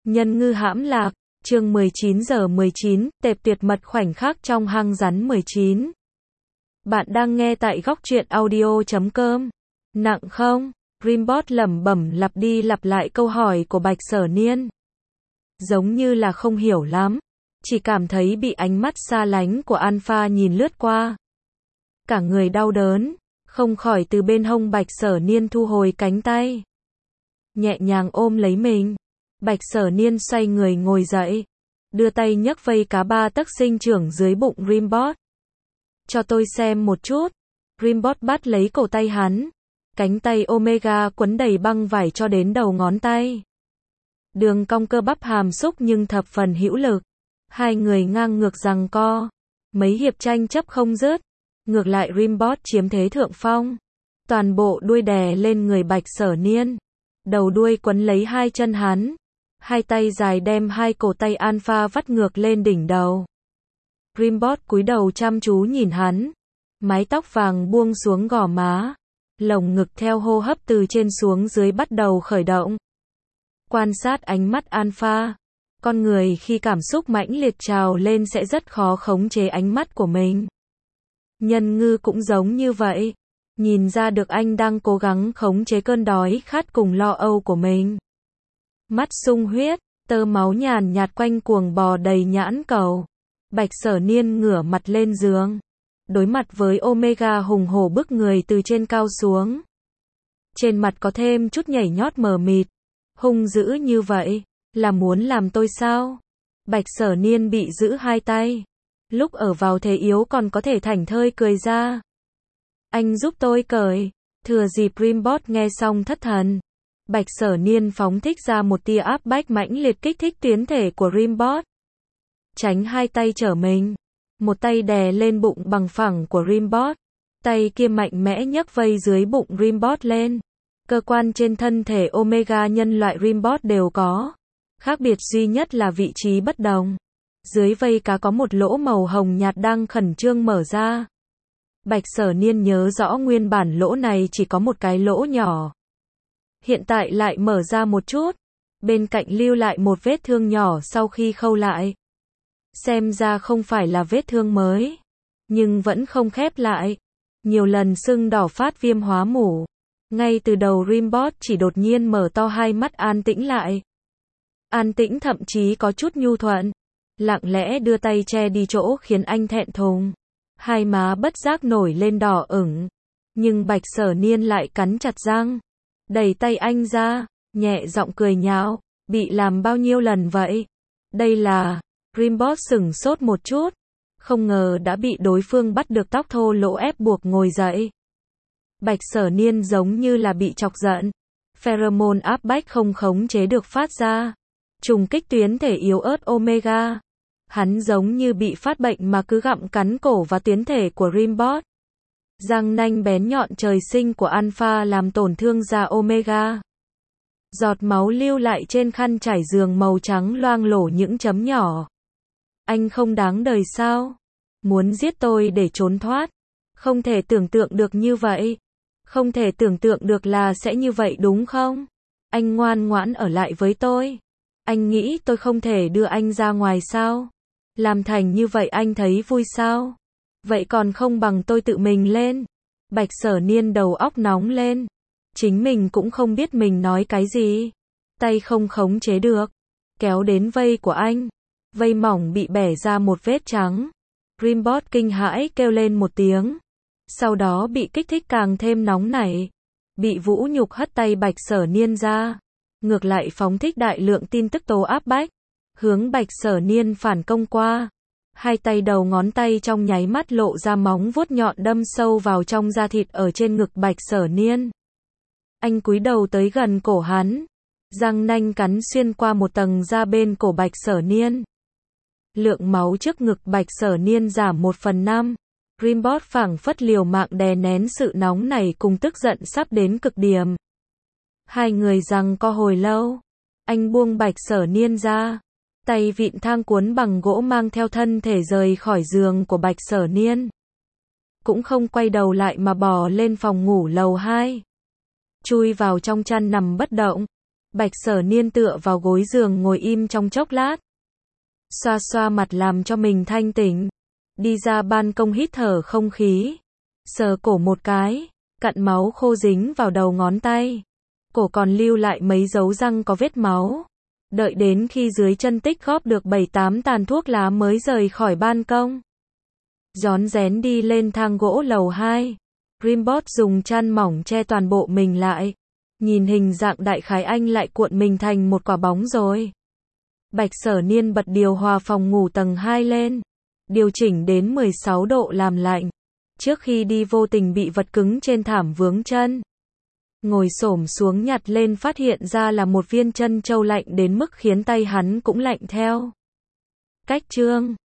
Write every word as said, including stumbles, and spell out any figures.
Nhân ngư hãm lạc, chương mười chín giờ mười chín, tệp tuyệt mật khoảnh khắc trong hang rắn mười chín. Bạn đang nghe tại góc truyện audio chấm com. Nặng không? Rimbot lẩm bẩm lặp đi lặp lại câu hỏi của Bạch Sở Niên. Giống như là không hiểu lắm, chỉ cảm thấy bị ánh mắt xa lánh của Alpha nhìn lướt qua. Cả người đau đớn, không khỏi từ bên hông Bạch Sở Niên thu hồi cánh tay. Nhẹ nhàng ôm lấy mình. Bạch Sở Niên xoay người ngồi dậy, đưa tay nhấc vây cá ba tấc sinh trưởng dưới bụng Rimbot. Cho tôi xem một chút. Rimbot bắt lấy cổ tay hắn, cánh tay Omega quấn đầy băng vải cho đến đầu ngón tay. Đường cong cơ bắp hàm xúc nhưng thập phần hữu lực. Hai người ngang ngược giằng co, mấy hiệp tranh chấp không dứt. Ngược lại Rimbot chiếm thế thượng phong, toàn bộ đuôi đè lên người Bạch Sở Niên, đầu đuôi quấn lấy hai chân hắn, hai tay dài đem hai cổ tay Alpha vắt ngược lên đỉnh đầu. Rimbot cúi đầu chăm chú nhìn hắn, mái tóc vàng buông xuống gò má, lồng ngực theo hô hấp từ trên xuống dưới bắt đầu khởi động. Quan sát ánh mắt Alpha, con người khi cảm xúc mãnh liệt trào lên sẽ rất khó khống chế ánh mắt của mình. Nhân ngư cũng giống như vậy, nhìn ra được anh đang cố gắng khống chế cơn đói khát cùng lo âu của mình. Mắt sung huyết, tơ máu nhàn nhạt quanh cuồng bò đầy nhãn cầu. Bạch Sở Niên ngửa mặt lên giường, đối mặt với Omega hùng hổ bức người từ trên cao xuống. Trên mặt có thêm chút nhảy nhót mờ mịt. Hung dữ như vậy, là muốn làm tôi sao? Bạch Sở Niên bị giữ hai tay. Lúc ở vào thế yếu còn có thể thảnh thơi cười ra. Anh giúp tôi cởi. Thừa dịp Rimbot nghe xong thất thần, Bạch Sở Niên phóng thích ra một tia áp bách mãnh liệt kích thích tuyến thể của Rimbot. Tránh hai tay trở mình. Một tay đè lên bụng bằng phẳng của Rimbot. Tay kia mạnh mẽ nhấc vây dưới bụng Rimbot lên. Cơ quan trên thân thể Omega nhân loại Rimbot đều có. Khác biệt duy nhất là vị trí bất đồng. Dưới vây cá có một lỗ màu hồng nhạt đang khẩn trương mở ra. Bạch Sở Niên nhớ rõ nguyên bản lỗ này chỉ có một cái lỗ nhỏ. Hiện tại lại mở ra một chút. Bên cạnh lưu lại một vết thương nhỏ sau khi khâu lại. Xem ra không phải là vết thương mới, nhưng vẫn không khép lại. Nhiều lần sưng đỏ phát viêm hóa mủ. Ngay từ đầu Rimbot chỉ đột nhiên mở to hai mắt an tĩnh lại. An tĩnh thậm chí có chút nhu thuận. Lặng lẽ đưa tay che đi chỗ khiến anh thẹn thùng. Hai má bất giác nổi lên đỏ ửng. Nhưng Bạch Sở Niên lại cắn chặt răng. Đẩy tay anh ra, nhẹ giọng cười nhạo. Bị làm bao nhiêu lần vậy? Đây là... Rimbot sửng sốt một chút. Không ngờ đã bị đối phương bắt được tóc thô lỗ ép buộc ngồi dậy. Bạch Sở Niên giống như là bị chọc giận. Pheromone áp bách không khống chế được phát ra. Trùng kích tuyến thể yếu ớt Omega. Hắn giống như bị phát bệnh mà cứ gặm cắn cổ và tuyến thể của Rimbot. Răng nanh bén nhọn trời sinh của Alpha làm tổn thương da Omega. Giọt máu lưu lại trên khăn trải giường màu trắng loang lổ những chấm nhỏ. Anh không đáng đời sao? Muốn giết tôi để trốn thoát? Không thể tưởng tượng được như vậy. Không thể tưởng tượng được là sẽ như vậy đúng không? Anh ngoan ngoãn ở lại với tôi. Anh nghĩ tôi không thể đưa anh ra ngoài sao? Làm thành như vậy anh thấy vui sao? Vậy còn không bằng tôi tự mình lên. Bạch Sở Niên đầu óc nóng lên. Chính mình cũng không biết mình nói cái gì. Tay không khống chế được. Kéo đến vây của anh. Vây mỏng bị bẻ ra một vết trắng. Rimbot kinh hãi kêu lên một tiếng. Sau đó bị kích thích càng thêm nóng nảy. Bị vũ nhục hất tay Bạch Sở Niên ra. Ngược lại phóng thích đại lượng tin tức tố áp bách. Hướng Bạch Sở Niên phản công qua. Hai tay đầu ngón tay trong nháy mắt lộ ra móng vuốt nhọn đâm sâu vào trong da thịt ở trên ngực Bạch Sở Niên. Anh cúi đầu tới gần cổ hắn. Răng nanh cắn xuyên qua một tầng da bên cổ Bạch Sở Niên. Lượng máu trước ngực Bạch Sở Niên giảm một phần năm. Rimbot phảng phất liều mạng đè nén sự nóng này cùng tức giận sắp đến cực điểm. Hai người giằng co hồi lâu. Anh buông Bạch Sở Niên ra. Tay vịn thang cuốn bằng gỗ mang theo thân thể rời khỏi giường của Bạch Sở Niên. Cũng không quay đầu lại mà bò lên phòng ngủ lầu hai. Chui vào trong chăn nằm bất động. Bạch Sở Niên tựa vào gối giường ngồi im trong chốc lát. Xoa xoa mặt làm cho mình thanh tỉnh. Đi ra ban công hít thở không khí. Sờ cổ một cái. Cặn máu khô dính vào đầu ngón tay. Cổ còn lưu lại mấy dấu răng có vết máu. Đợi đến khi dưới chân tích góp được bảy tám tàn thuốc lá mới rời khỏi ban công. Rón rén đi lên thang gỗ lầu hai. Rimbot dùng chăn mỏng che toàn bộ mình lại. Nhìn hình dạng đại khái anh lại cuộn mình thành một quả bóng rồi. Bạch Sở Niên bật điều hòa phòng ngủ tầng hai lên. Điều chỉnh đến mười sáu độ làm lạnh. Trước khi đi vô tình bị vật cứng trên thảm vướng chân. Ngồi xổm xuống nhặt lên phát hiện ra là một viên chân châu lạnh đến mức khiến tay hắn cũng lạnh theo. Cách chương